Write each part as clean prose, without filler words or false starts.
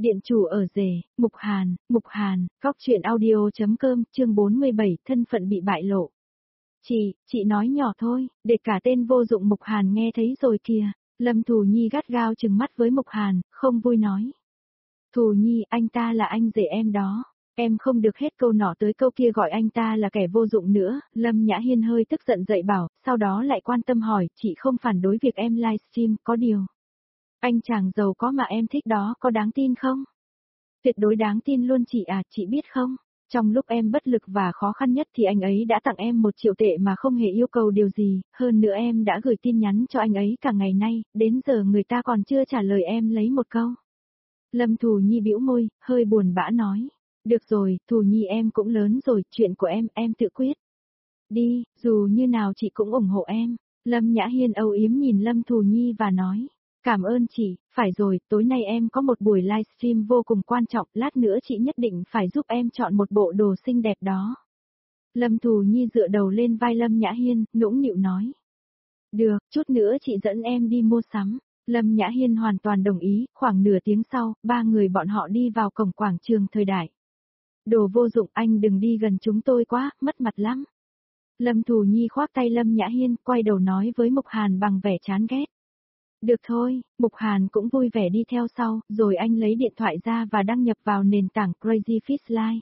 Điện chủ ở rể, Mục Hàn, góc truyện audio.com, chương 47, thân phận bị bại lộ. Chị nói nhỏ thôi, để cả tên vô dụng Mục Hàn nghe thấy rồi kìa. Lâm Thù Nhi gắt gao trừng mắt với Mục Hàn, không vui nói. Thù Nhi, anh ta là anh rể em đó. Em không được hết câu nọ tới câu kia gọi anh ta là kẻ vô dụng nữa. Lâm Nhã Hiên hơi tức giận dậy bảo, sau đó lại quan tâm hỏi, chị không phản đối việc em livestream, có điều. Anh chàng giàu có mà em thích đó có đáng tin không? Tuyệt đối đáng tin luôn chị à, chị biết không? Trong lúc em bất lực và khó khăn nhất thì anh ấy đã tặng em 1 triệu tệ mà không hề yêu cầu điều gì, hơn nữa em đã gửi tin nhắn cho anh ấy cả ngày nay, đến giờ người ta còn chưa trả lời em lấy một câu. Lâm Thù Nhi bĩu môi, hơi buồn bã nói. Được rồi, Thù Nhi em cũng lớn rồi, chuyện của em tự quyết. Đi, dù như nào chị cũng ủng hộ em. Lâm Nhã Hiên âu yếm nhìn Lâm Thù Nhi và nói. Cảm ơn chị, phải rồi, tối nay em có một buổi livestream vô cùng quan trọng, lát nữa chị nhất định phải giúp em chọn một bộ đồ xinh đẹp đó. Lâm Thù Nhi dựa đầu lên vai Lâm Nhã Hiên, nũng nịu nói. Được, chút nữa chị dẫn em đi mua sắm. Lâm Nhã Hiên hoàn toàn đồng ý, khoảng nửa tiếng sau, 3 người bọn họ đi vào cổng quảng trường thời đại. Đồ vô dụng, anh đừng đi gần chúng tôi quá, mất mặt lắm. Lâm Thù Nhi khoác tay Lâm Nhã Hiên, quay đầu nói với Mục Hàn bằng vẻ chán ghét. Được thôi, Mục Hàn cũng vui vẻ đi theo sau, rồi anh lấy điện thoại ra và đăng nhập vào nền tảng Crazy Fish Line.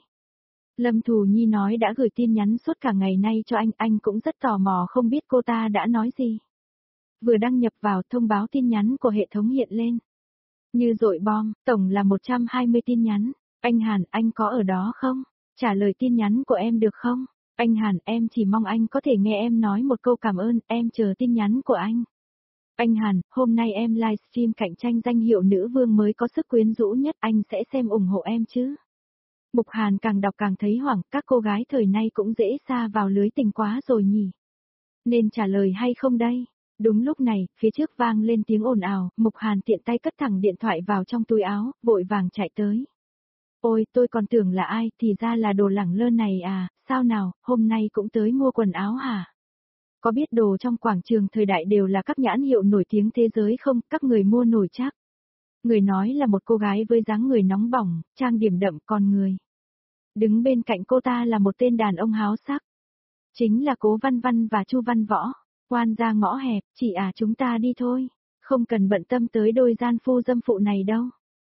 Lâm Thù Nhi nói đã gửi tin nhắn suốt cả ngày nay cho anh cũng rất tò mò không biết cô ta đã nói gì. Vừa đăng nhập vào thông báo tin nhắn của hệ thống hiện lên. Như dội bom, tổng là 120 tin nhắn. Anh Hàn, anh có ở đó không? Trả lời tin nhắn của em được không? Anh Hàn, em chỉ mong anh có thể nghe em nói một câu cảm ơn, em chờ tin nhắn của anh. Anh Hàn, hôm nay em livestream cạnh tranh danh hiệu nữ vương mới có sức quyến rũ nhất, anh sẽ xem ủng hộ em chứ? Mục Hàn càng đọc càng thấy hoảng, các cô gái thời nay cũng dễ sa vào lưới tình quá rồi nhỉ? Nên trả lời hay không đây? Đúng lúc này, phía trước vang lên tiếng ồn ào, Mục Hàn tiện tay cất thẳng điện thoại vào trong túi áo, vội vàng chạy tới. Ôi, tôi còn tưởng là ai, thì ra là đồ lẳng lơ này à, sao nào, hôm nay cũng tới mua quần áo hả? Có biết đồ trong quảng trường thời đại đều là các nhãn hiệu nổi tiếng thế giới không, các người mua nổi chắc. Người nói là một cô gái với dáng người nóng bỏng, trang điểm đậm con người. Đứng bên cạnh cô ta là một tên đàn ông háo sắc. Chính là Cố Văn Văn và Chu Văn Võ. Quan ra ngõ hẹp, chị à chúng ta đi thôi. Không cần bận tâm tới đôi gian phu dâm phụ này đâu.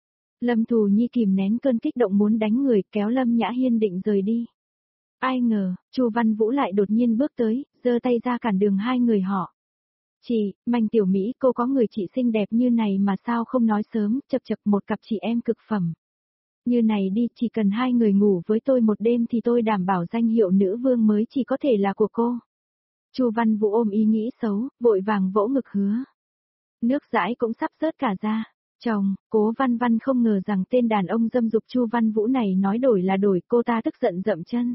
Lâm Thù Nhi kìm nén cơn kích động muốn đánh người kéo Lâm Nhã Hiên định rời đi. Ai ngờ, Chu Văn Vũ lại đột nhiên bước tới, giơ tay ra cản đường hai người họ. Chị, Mạnh Tiểu Mỹ, cô có người chị xinh đẹp như này mà sao không nói sớm, chập chập một cặp chị em cực phẩm. Như này đi, chỉ cần 2 người ngủ với tôi một đêm thì tôi đảm bảo danh hiệu nữ vương mới chỉ có thể là của cô. Chu Văn Vũ ôm ý nghĩ xấu, vội vàng vỗ ngực hứa. Nước dãi cũng sắp rớt cả ra. Chồng, Cố Văn Văn không ngờ rằng tên đàn ông dâm dục Chu Văn Vũ này nói đổi là đổi, cô ta tức giận dậm chân.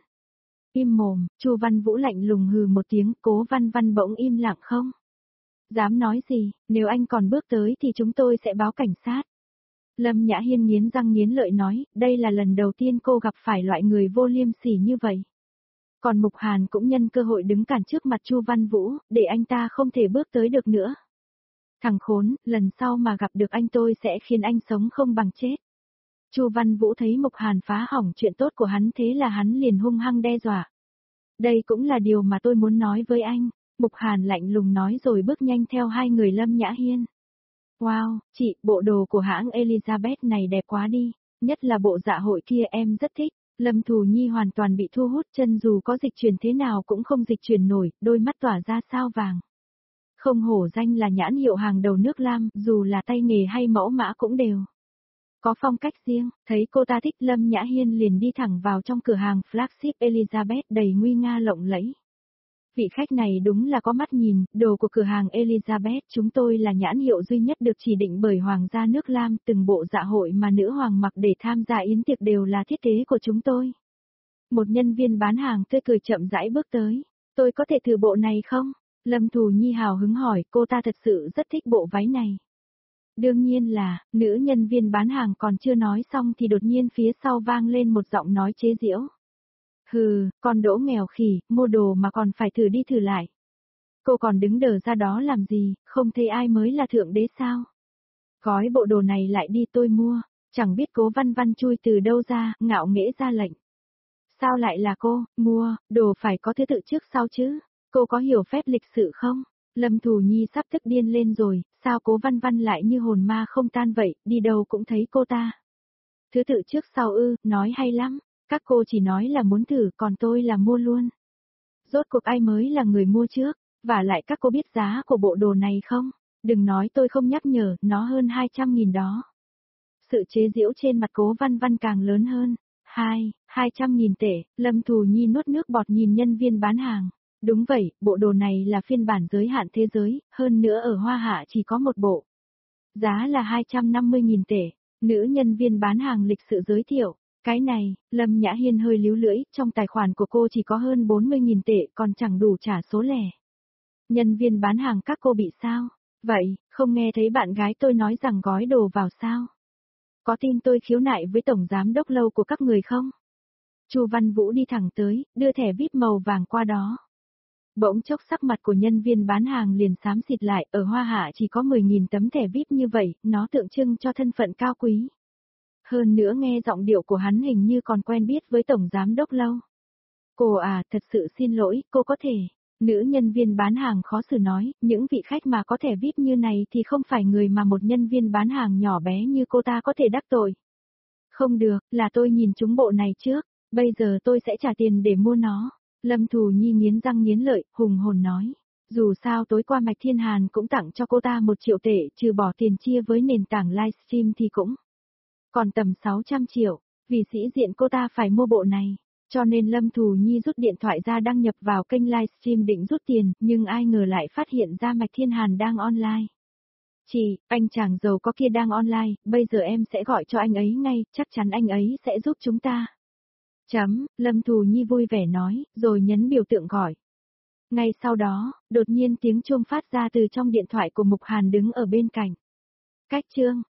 Im mồm, Chu Văn Vũ lạnh lùng hừ một tiếng, Cố Văn Văn bỗng im lặng không? Dám nói gì, nếu anh còn bước tới thì chúng tôi sẽ báo cảnh sát. Lâm Nhã Hiên nghiến răng nghiến lợi nói, đây là lần đầu tiên cô gặp phải loại người vô liêm sỉ như vậy. Còn Mục Hàn cũng nhân cơ hội đứng cản trước mặt Chu Văn Vũ, để anh ta không thể bước tới được nữa. Thằng khốn, lần sau mà gặp được anh tôi sẽ khiến anh sống không bằng chết. Chu Văn Vũ thấy Mục Hàn phá hỏng chuyện tốt của hắn thế là hắn liền hung hăng đe dọa. Đây cũng là điều mà tôi muốn nói với anh. Mục Hàn lạnh lùng nói rồi bước nhanh theo 2 người Lâm Nhã Hiên. Wow, chị, bộ đồ của hãng Elizabeth này đẹp quá đi, nhất là bộ dạ hội kia em rất thích. Lâm Thù Nhi hoàn toàn bị thu hút, chân dù có dịch chuyển thế nào cũng không dịch chuyển nổi, đôi mắt tỏa ra sao vàng. Không hổ danh là nhãn hiệu hàng đầu nước Lam, dù là tay nghề hay mẫu mã cũng đều. Có phong cách riêng, thấy cô ta thích Lâm Nhã Hiên liền đi thẳng vào trong cửa hàng flagship Elizabeth đầy nguy nga lộng lẫy. Vị khách này đúng là có mắt nhìn, đồ của cửa hàng Elizabeth chúng tôi là nhãn hiệu duy nhất được chỉ định bởi Hoàng gia nước Lam, từng bộ dạ hội mà nữ hoàng mặc để tham gia yến tiệc đều là thiết kế của chúng tôi. Một nhân viên bán hàng tươi cười chậm rãi bước tới, tôi có thể thử bộ này không? Lâm Thù Nhi hào hứng hỏi, cô ta thật sự rất thích bộ váy này. Đương nhiên là, nữ nhân viên bán hàng còn chưa nói xong thì đột nhiên phía sau vang lên một giọng nói chế giễu. Hừ, con đỗ nghèo khỉ, mua đồ mà còn phải thử đi thử lại. Cô còn đứng đờ ra đó làm gì, không thấy ai mới là thượng đế sao? Gói bộ đồ này lại đi tôi mua. Chẳng biết Cố Văn Văn chui từ đâu ra, ngạo nghễ ra lệnh. Sao lại là cô, mua, đồ phải có thứ tự trước sau chứ? Cô có hiểu phép lịch sự không? Lâm Thù Nhi sắp tức điên lên rồi, sao Cố Văn Văn lại như hồn ma không tan vậy, đi đâu cũng thấy cô ta. Thứ tự trước sau ư, nói hay lắm, các cô chỉ nói là muốn thử còn tôi là mua luôn. Rốt cuộc ai mới là người mua trước, và lại các cô biết giá của bộ đồ này không? Đừng nói tôi không nhắc nhở, nó hơn 200.000 đó. Sự chế giễu trên mặt Cố Văn Văn càng lớn hơn. 200.000 tệ, Lâm Thù Nhi nuốt nước bọt nhìn nhân viên bán hàng. Đúng vậy, bộ đồ này là phiên bản giới hạn thế giới, hơn nữa ở Hoa Hạ chỉ có một bộ. Giá là 250.000 tệ, nữ nhân viên bán hàng lịch sự giới thiệu. Cái này, Lâm Nhã Hiên hơi líu lưỡi, trong tài khoản của cô chỉ có hơn 40.000 tệ còn chẳng đủ trả số lẻ. Nhân viên bán hàng các cô bị sao? Vậy, không nghe thấy bạn gái tôi nói rằng gói đồ vào sao? Có tin tôi khiếu nại với tổng giám đốc lâu của các người không? Chu Văn Vũ đi thẳng tới, đưa thẻ VIP màu vàng qua đó. Bỗng chốc sắc mặt của nhân viên bán hàng liền xám xịt lại, ở Hoa Hạ chỉ có 10.000 tấm thẻ VIP như vậy, nó tượng trưng cho thân phận cao quý. Hơn nữa nghe giọng điệu của hắn hình như còn quen biết với tổng giám đốc lâu. Cô à, thật sự xin lỗi, cô có thể. Nữ nhân viên bán hàng khó xử nói, những vị khách mà có thẻ VIP như này thì không phải người mà một nhân viên bán hàng nhỏ bé như cô ta có thể đắc tội. Không được, là tôi nhìn trúng bộ này trước, bây giờ tôi sẽ trả tiền để mua nó. Lâm Thù Nhi nghiến răng nghiến lợi, hùng hồn nói. Dù sao tối qua Mạch Thiên Hàn cũng tặng cho cô ta 1 triệu tệ, trừ bỏ tiền chia với nền tảng livestream thì cũng còn tầm 600 triệu, vì sĩ diện cô ta phải mua bộ này. Cho nên Lâm Thù Nhi rút điện thoại ra đăng nhập vào kênh livestream định rút tiền, nhưng ai ngờ lại phát hiện ra Mạch Thiên Hàn đang online. Chị, anh chàng giàu có kia đang online, bây giờ em sẽ gọi cho anh ấy ngay, chắc chắn anh ấy sẽ giúp chúng ta. Lâm Thù Nhi vui vẻ nói, rồi nhấn biểu tượng gọi. Ngay sau đó, đột nhiên tiếng chuông phát ra từ trong điện thoại của Mục Hàn đứng ở bên cạnh. Cách chương